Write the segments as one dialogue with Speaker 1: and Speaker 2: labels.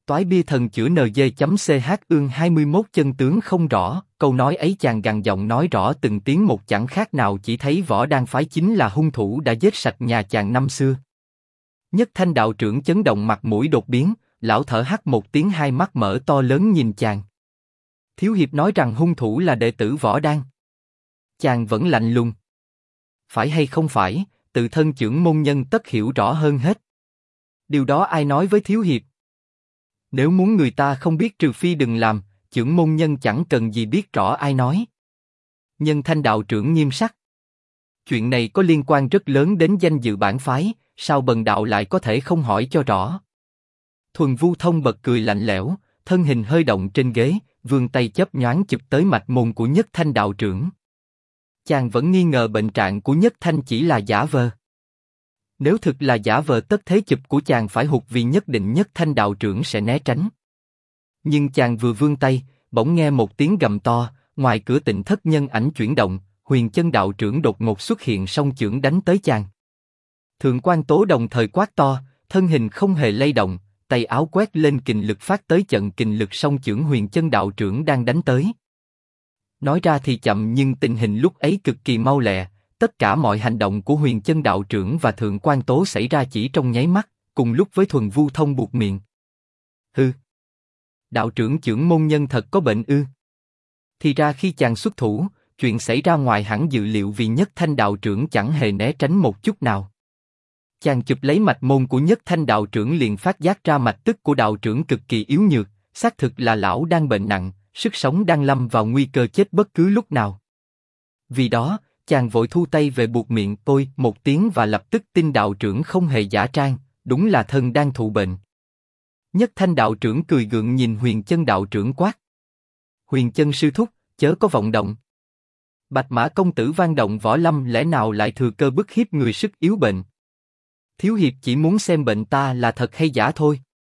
Speaker 1: Toái bia thần chữa NG.ch ương 21 chân tướng không rõ, câu nói ấy chàng gằn giọng nói rõ từng tiếng một chẳng khác nào chỉ thấy Võ Đan phái chính là hung thủ đã giết sạch nhà chàng năm xưa. Nhất Thanh đạo trưởng chấn động mặt mũi đột biến, lão thở hắt một tiếng hai mắt mở to lớn nhìn chàng. Thiếu hiệp nói rằng hung thủ là đệ tử Võ Đan. Chàng vẫn lạnh lùng. Phải hay không phải, tự thân chưởng môn nhân tất hiểu rõ hơn hết. Điều đó ai nói với thiếu hiệp? Nếu muốn người ta không biết trừ phi đừng làm, chưởng môn nhân chẳng cần gì biết rõ ai nói. Nhân Thanh đạo trưởng nghiêm sắc. Chuyện này có liên quan rất lớn đến danh dự bản phái, sao bần đạo lại có thể không hỏi cho rõ? Thuần Vu Thông bật cười lạnh lẽo, thân hình hơi động trên ghế, vươn tay chớp nhoáng chụp tới mạch môn của Nhất Thanh đạo trưởng. Chàng vẫn nghi ngờ bệnh trạng của Nhất Thanh chỉ là giả vờ. Nếu thực là giả vờ tất thế chụp của chàng phải hụt vì nhất định Nhất Thanh đạo trưởng sẽ né tránh. Nhưng chàng vừa vươn tay, bỗng nghe một tiếng gầm to, ngoài cửa Tịnh Thất nhân ảnh chuyển động, Huyền Chân đạo trưởng đột ngột xuất hiện song chưởng đánh tới chàng. Thượng quan Tố đồng thời quát to, thân hình không hề lay động, tay áo quét lên kình lực phát tới trận kình lực song chưởng Huyền Chân đạo trưởng đang đánh tới. Nói ra thì chậm nhưng tình hình lúc ấy cực kỳ mau lẹ, tất cả mọi hành động của Huyền Chân đạo trưởng và Thượng quan Tố xảy ra chỉ trong nháy mắt, cùng lúc với Thuần Vu Thông buột miệng. Hừ, đạo trưởng chưởng môn nhân thật có bệnh ư? Thì ra khi chàng xuất thủ, chuyện xảy ra ngoài hẳn dự liệu vì Nhất Thanh đạo trưởng chẳng hề né tránh một chút nào. Chàng chụp lấy mạch môn của Nhất Thanh đạo trưởng liền phát giác ra mạch tức của đạo trưởng cực kỳ yếu nhược, xác thực là lão đang bệnh nặng, sức sống đang lâm vào nguy cơ chết bất cứ lúc nào. Vì đó, chàng vội thu tay về buột miệng tôi một tiếng và lập tức tin đạo trưởng không hề giả trang, đúng là thân đang thụ bệnh. Nhất Thanh đạo trưởng cười gượng nhìn Huyền Chân đạo trưởng quát. Huyền Chân sư thúc, chớ có vọng động. Bạch Mã công tử vang động võ lâm lẽ nào lại thừa cơ bức hiếp người sức yếu bệnh? Thiếu hiệp chỉ muốn xem bệnh ta là thật hay giả thôi.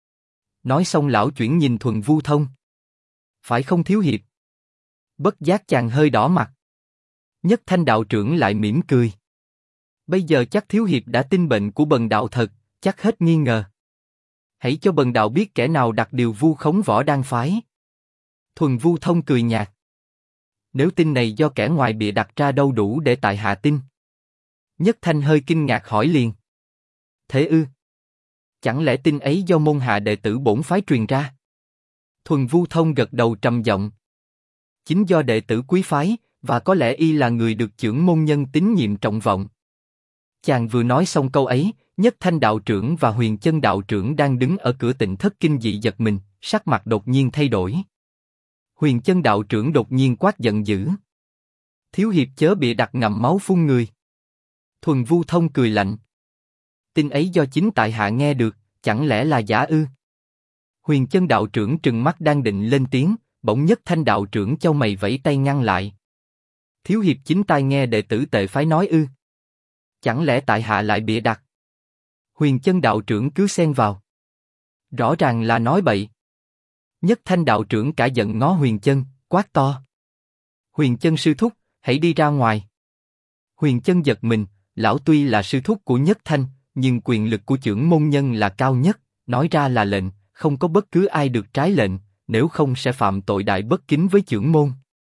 Speaker 1: Nói xong lão chuyển nhìn Thuần Vu Thông. Phải không thiếu hiệp? Bất giác chàng hơi đỏ mặt. Nhất Thanh đạo trưởng lại mỉm cười. Bây giờ chắc thiếu hiệp đã tin bệnh của bần đạo thật, chắc hết nghi ngờ. Hãy cho bần đạo biết kẻ nào đặt điều vu khống Võ Đan phái. Thuần Vu Thông cười nhạt. Nếu tin này do kẻ ngoài bịa đặt ra đâu đủ để tại hạ tin. Nhất Thanh hơi kinh ngạc hỏi liền. Thế ư? Chẳng lẽ tin ấy do môn hạ đệ tử bổn phái truyền ra? Thuần Vu Thông gật đầu trầm giọng. Chính do đệ tử quý phái, và có lẽ y là người được chưởng môn nhân tín nhiệm trọng vọng. Chàng vừa nói xong câu ấy, Nhất Thanh đạo trưởng và Huyền Chân đạo trưởng đang đứng ở cửa Tịnh Thất kinh dị giật mình, sắc mặt đột nhiên thay đổi. Huyền Chân đạo trưởng đột nhiên quát giận dữ. Thiếu hiệp chớ bịa đặt ngậm máu phun người. Thuần Vu Thông cười lạnh. Tin ấy do chính tại hạ nghe được, chẳng lẽ là giả ư? Huyền Chân đạo trưởng trừng mắt đang định lên tiếng, bỗng Nhất Thanh đạo trưởng chau mày vẫy tay ngăn lại. Thiếu hiệp chính tai nghe đệ tử Tệ phái nói ư? Chẳng lẽ tại hạ lại bịa đặt? Huyền Chân đạo trưởng cứ xen vào. Rõ ràng là nói bậy. Nhất Thanh đạo trưởng cả giận ngó Huyền Chân, quát to. Huyền Chân sư thúc, hãy đi ra ngoài. Huyền Chân giật mình, lão tuy là sư thúc của Nhất Thanh, nhưng quyền lực của chưởng môn nhân là cao nhất, nói ra là lệnh, không có bất cứ ai được trái lệnh, nếu không sẽ phạm tội đại bất kính với chưởng môn.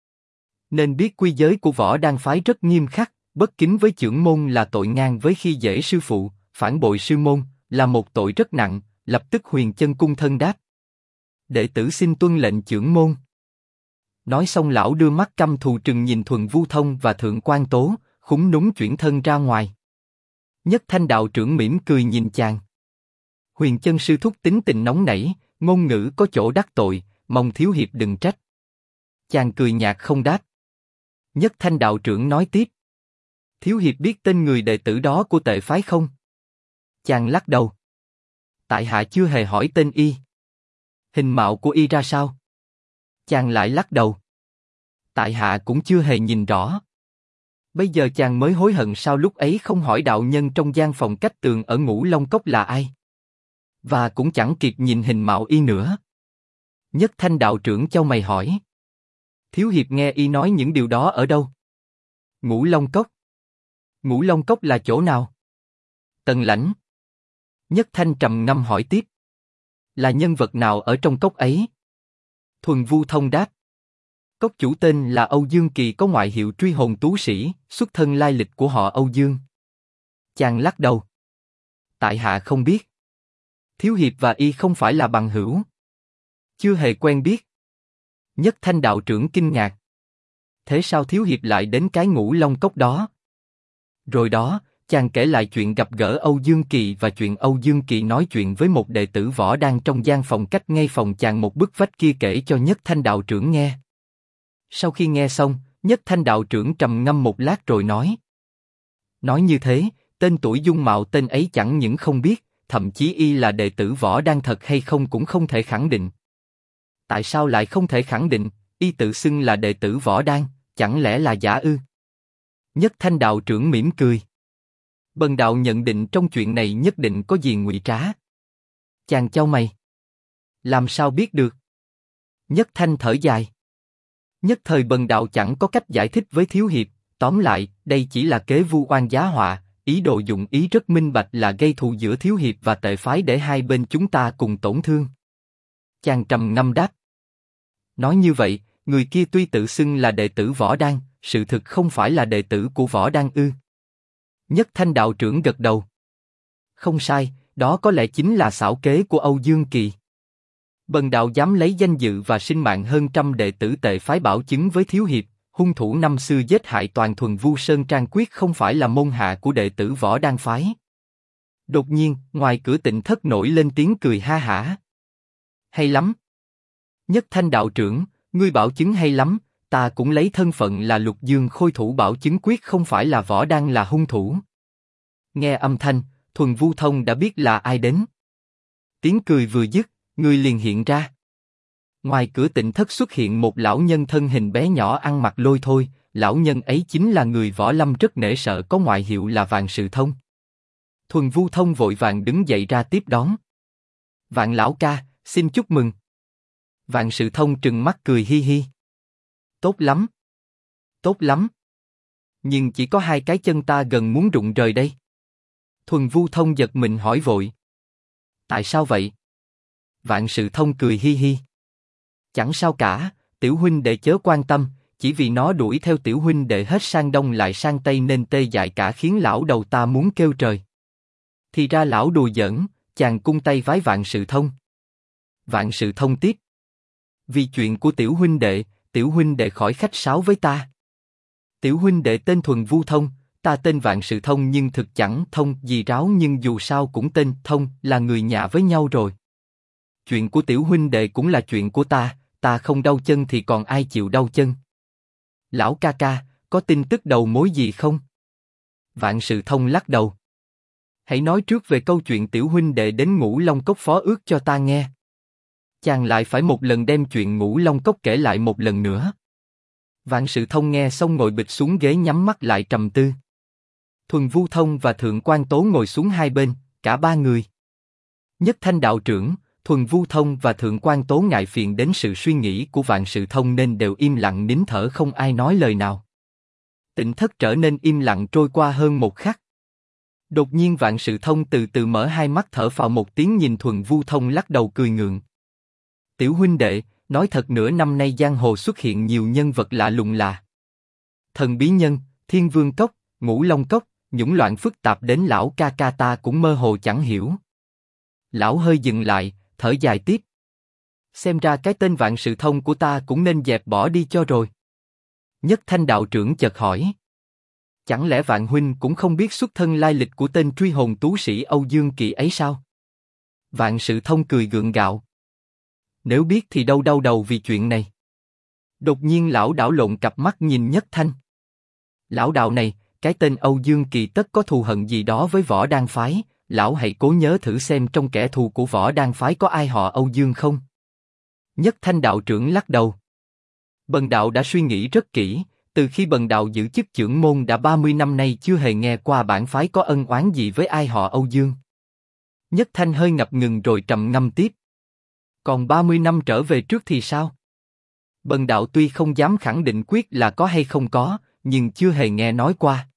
Speaker 1: Nên biết quy giới của Võ Đan phái rất nghiêm khắc, bất kính với chưởng môn là tội ngang với khi dễ sư phụ, phản bội sư môn, là một tội rất nặng. Lập tức Huyền Chân cung thân đáp. Đệ tử xin tuân lệnh chưởng môn. Nói xong lão đưa mắt căm thù trừng nhìn Thuần Vu Thông và Thượng quan Tố, khúm núm chuyển thân ra ngoài. Nhất Thanh đạo trưởng mỉm cười nhìn chàng. Huyền Chân sư thúc tính tình nóng nảy, ngôn ngữ có chỗ đắc tội, mong thiếu hiệp đừng trách. Chàng cười nhạt không đáp. Nhất Thanh đạo trưởng nói tiếp. Thiếu hiệp biết tên người đệ tử đó của Tệ phái không? Chàng lắc đầu. Tại hạ chưa hề hỏi tên y. Hình mạo của y ra sao? Chàng lại lắc đầu. Tại hạ cũng chưa hề nhìn rõ. Bây giờ chàng mới hối hận sao lúc ấy không hỏi đạo nhân trong gian phòng cách tường ở Ngũ Long Cốc là ai. Và cũng chẳng kịp nhìn hình mạo y nữa. Nhất Thanh đạo trưởng chau mày hỏi. Thiếu hiệp nghe y nói những điều đó ở đâu? Ngũ Long Cốc. Ngũ Long Cốc là chỗ nào? Tần Lãnh. Nhất Thanh trầm ngâm hỏi tiếp. Là nhân vật nào ở trong cốc ấy? Thuần Vu Thông đáp. Cốc chủ tên là Âu Dương Kỳ, có ngoại hiệu truy hồn tú sĩ, xuất thân lai lịch của họ Âu Dương. Chàng lắc đầu. Tại hạ không biết. Thiếu hiệp và y không phải là bằng hữu. Chưa hề quen biết. Nhất Thanh đạo trưởng kinh ngạc. Thế sao thiếu hiệp lại đến cái Ngũ Long Cốc đó? Rồi đó, chàng kể lại chuyện gặp gỡ Âu Dương Kỳ và chuyện Âu Dương Kỳ nói chuyện với một đệ tử võ đang trong gian phòng cách ngay phòng chàng một bức vách kia kể cho Nhất Thanh đạo trưởng nghe. Sau khi nghe xong, Nhất Thanh đạo trưởng trầm ngâm một lát rồi nói. Nói như thế, tên tuổi dung mạo tên ấy chẳng những không biết, thậm chí y là đệ tử võ đang thật hay không cũng không thể khẳng định. Tại sao lại không thể khẳng định? Y tự xưng là đệ tử võ đang, chẳng lẽ là giả ư? Nhất Thanh đạo trưởng mỉm cười. Bần đạo nhận định trong chuyện này nhất định có gì ngụy trá. Chàng chau mày. Làm sao biết được? Nhất Thanh thở dài. Nhất thời bần đạo chẳng có cách giải thích với thiếu hiệp. Tóm lại, đây chỉ là kế vu oan giá họa, ý đồ dụng ý rất minh bạch là gây thù giữa thiếu hiệp và tệ phái để hai bên chúng ta cùng tổn thương. Chàng trầm ngâm đáp. Nói như vậy, người kia tuy tự xưng là đệ tử võ đan, sự thực không phải là đệ tử của võ đan ư? Nhất Thanh đạo trưởng gật đầu. Không sai, đó có lẽ chính là xảo kế của Âu Dương Kỳ. Bần đạo dám lấy danh dự và sinh mạng hơn trăm đệ tử tệ phái bảo chứng với thiếu hiệp, hung thủ năm xưa giết hại toàn Thuần Vu Sơn Trang quyết không phải là môn hạ của đệ tử võ đan phái. Đột nhiên, ngoài cửa Tịnh Thất nổi lên tiếng cười ha hả. Hay lắm. Nhất Thanh đạo trưởng, ngươi bảo chứng hay lắm, ta cũng lấy thân phận là Lục Dương Khôi thủ bảo chứng quyết không phải là võ đan là hung thủ. Nghe âm thanh, Thuần Vu Thông đã biết là ai đến. Tiếng cười vừa dứt, người liền hiện ra. Ngoài cửa Tịnh Thất xuất hiện một lão nhân thân hình bé nhỏ ăn mặc lôi thôi, lão nhân ấy chính là người võ lâm rất nể sợ có ngoại hiệu là Vạn Sự Thông. Thuần Vu Thông vội vàng đứng dậy ra tiếp đón. Vạn lão ca, xin chúc mừng. Vạn Sự Thông trừng mắt cười hi hi. Tốt lắm. Tốt lắm. Nhưng chỉ có hai cái chân ta gần muốn rụng rời đây. Thuần Vu Thông giật mình hỏi vội. Tại sao vậy? Vạn Sự Thông cười hi hi. Chẳng sao cả, tiểu huynh đệ chớ quan tâm, chỉ vì nó đuổi theo tiểu huynh đệ hết sang đông lại sang tây nên tê dại cả khiến lão đầu ta muốn kêu trời. Thì ra lão đùa giỡn, chàng cung tay vái Vạn Sự Thông. Vạn Sự Thông tiếp. Vì chuyện của tiểu huynh đệ khỏi khách sáo với ta. Tiểu huynh đệ tên Thuần Vu Thông, ta tên Vạn Sự Thông nhưng thực chẳng thông gì ráo nhưng dù sao cũng tên Thông là người nhà với nhau rồi. Chuyện của tiểu huynh đệ cũng là chuyện của ta không đau chân thì còn ai chịu đau chân. Lão ca ca, có tin tức đầu mối gì không? Vạn Sự Thông lắc đầu. Hãy nói trước về câu chuyện tiểu huynh đệ đến Ngũ Long Cốc phó ước cho ta nghe. Chàng lại phải một lần đem chuyện Ngũ Long Cốc kể lại một lần nữa. Vạn Sự Thông nghe xong ngồi bịch xuống ghế nhắm mắt lại trầm tư. Thuần Vu Thông và Thượng Quan Tố ngồi xuống hai bên, cả ba người. Nhất Thanh đạo trưởng, Thuần Vu Thông và Thượng Quan Tố ngại phiền đến sự suy nghĩ của Vạn Sự Thông nên đều im lặng nín thở không ai nói lời nào. Tịnh Thất trở nên im lặng trôi qua hơn một khắc. Đột nhiên Vạn Sự Thông từ từ mở hai mắt thở phào một tiếng nhìn Thuần Vu Thông lắc đầu cười ngượng. Tiểu huynh đệ, nói thật nửa năm nay giang hồ xuất hiện nhiều nhân vật lạ lùng là Thần Bí Nhân, Thiên Vương Cốc, Ngũ Long Cốc, nhũng loạn phức tạp đến lão ca ca ta cũng mơ hồ chẳng hiểu. Lão hơi dừng lại, thở dài tiếp. Xem ra cái tên Vạn Sự Thông của ta cũng nên dẹp bỏ đi cho rồi. Nhất Thanh đạo trưởng chợt hỏi. Chẳng lẽ Vạn huynh cũng không biết xuất thân lai lịch của tên truy hồn tú sĩ Âu Dương Kỳ ấy sao? Vạn Sự Thông cười gượng gạo. Nếu biết thì đâu đau đầu vì chuyện này. Đột nhiên lão đảo lộn cặp mắt nhìn Nhất Thanh. Lão đạo này, cái tên Âu Dương Kỳ tất có thù hận gì đó với Võ Đan phái, lão hãy cố nhớ thử xem trong kẻ thù của Võ Đan phái có ai họ Âu Dương không? Nhất Thanh đạo trưởng lắc đầu. Bần đạo đã suy nghĩ rất kỹ, từ khi bần đạo giữ chức trưởng môn đã 30 năm nay chưa hề nghe qua bản phái có ân oán gì với ai họ Âu Dương. Nhất Thanh hơi ngập ngừng rồi trầm ngâm tiếp. Còn 30 năm trở về trước thì sao? Bần đạo tuy không dám khẳng định quyết là có hay không có, nhưng chưa hề nghe nói qua.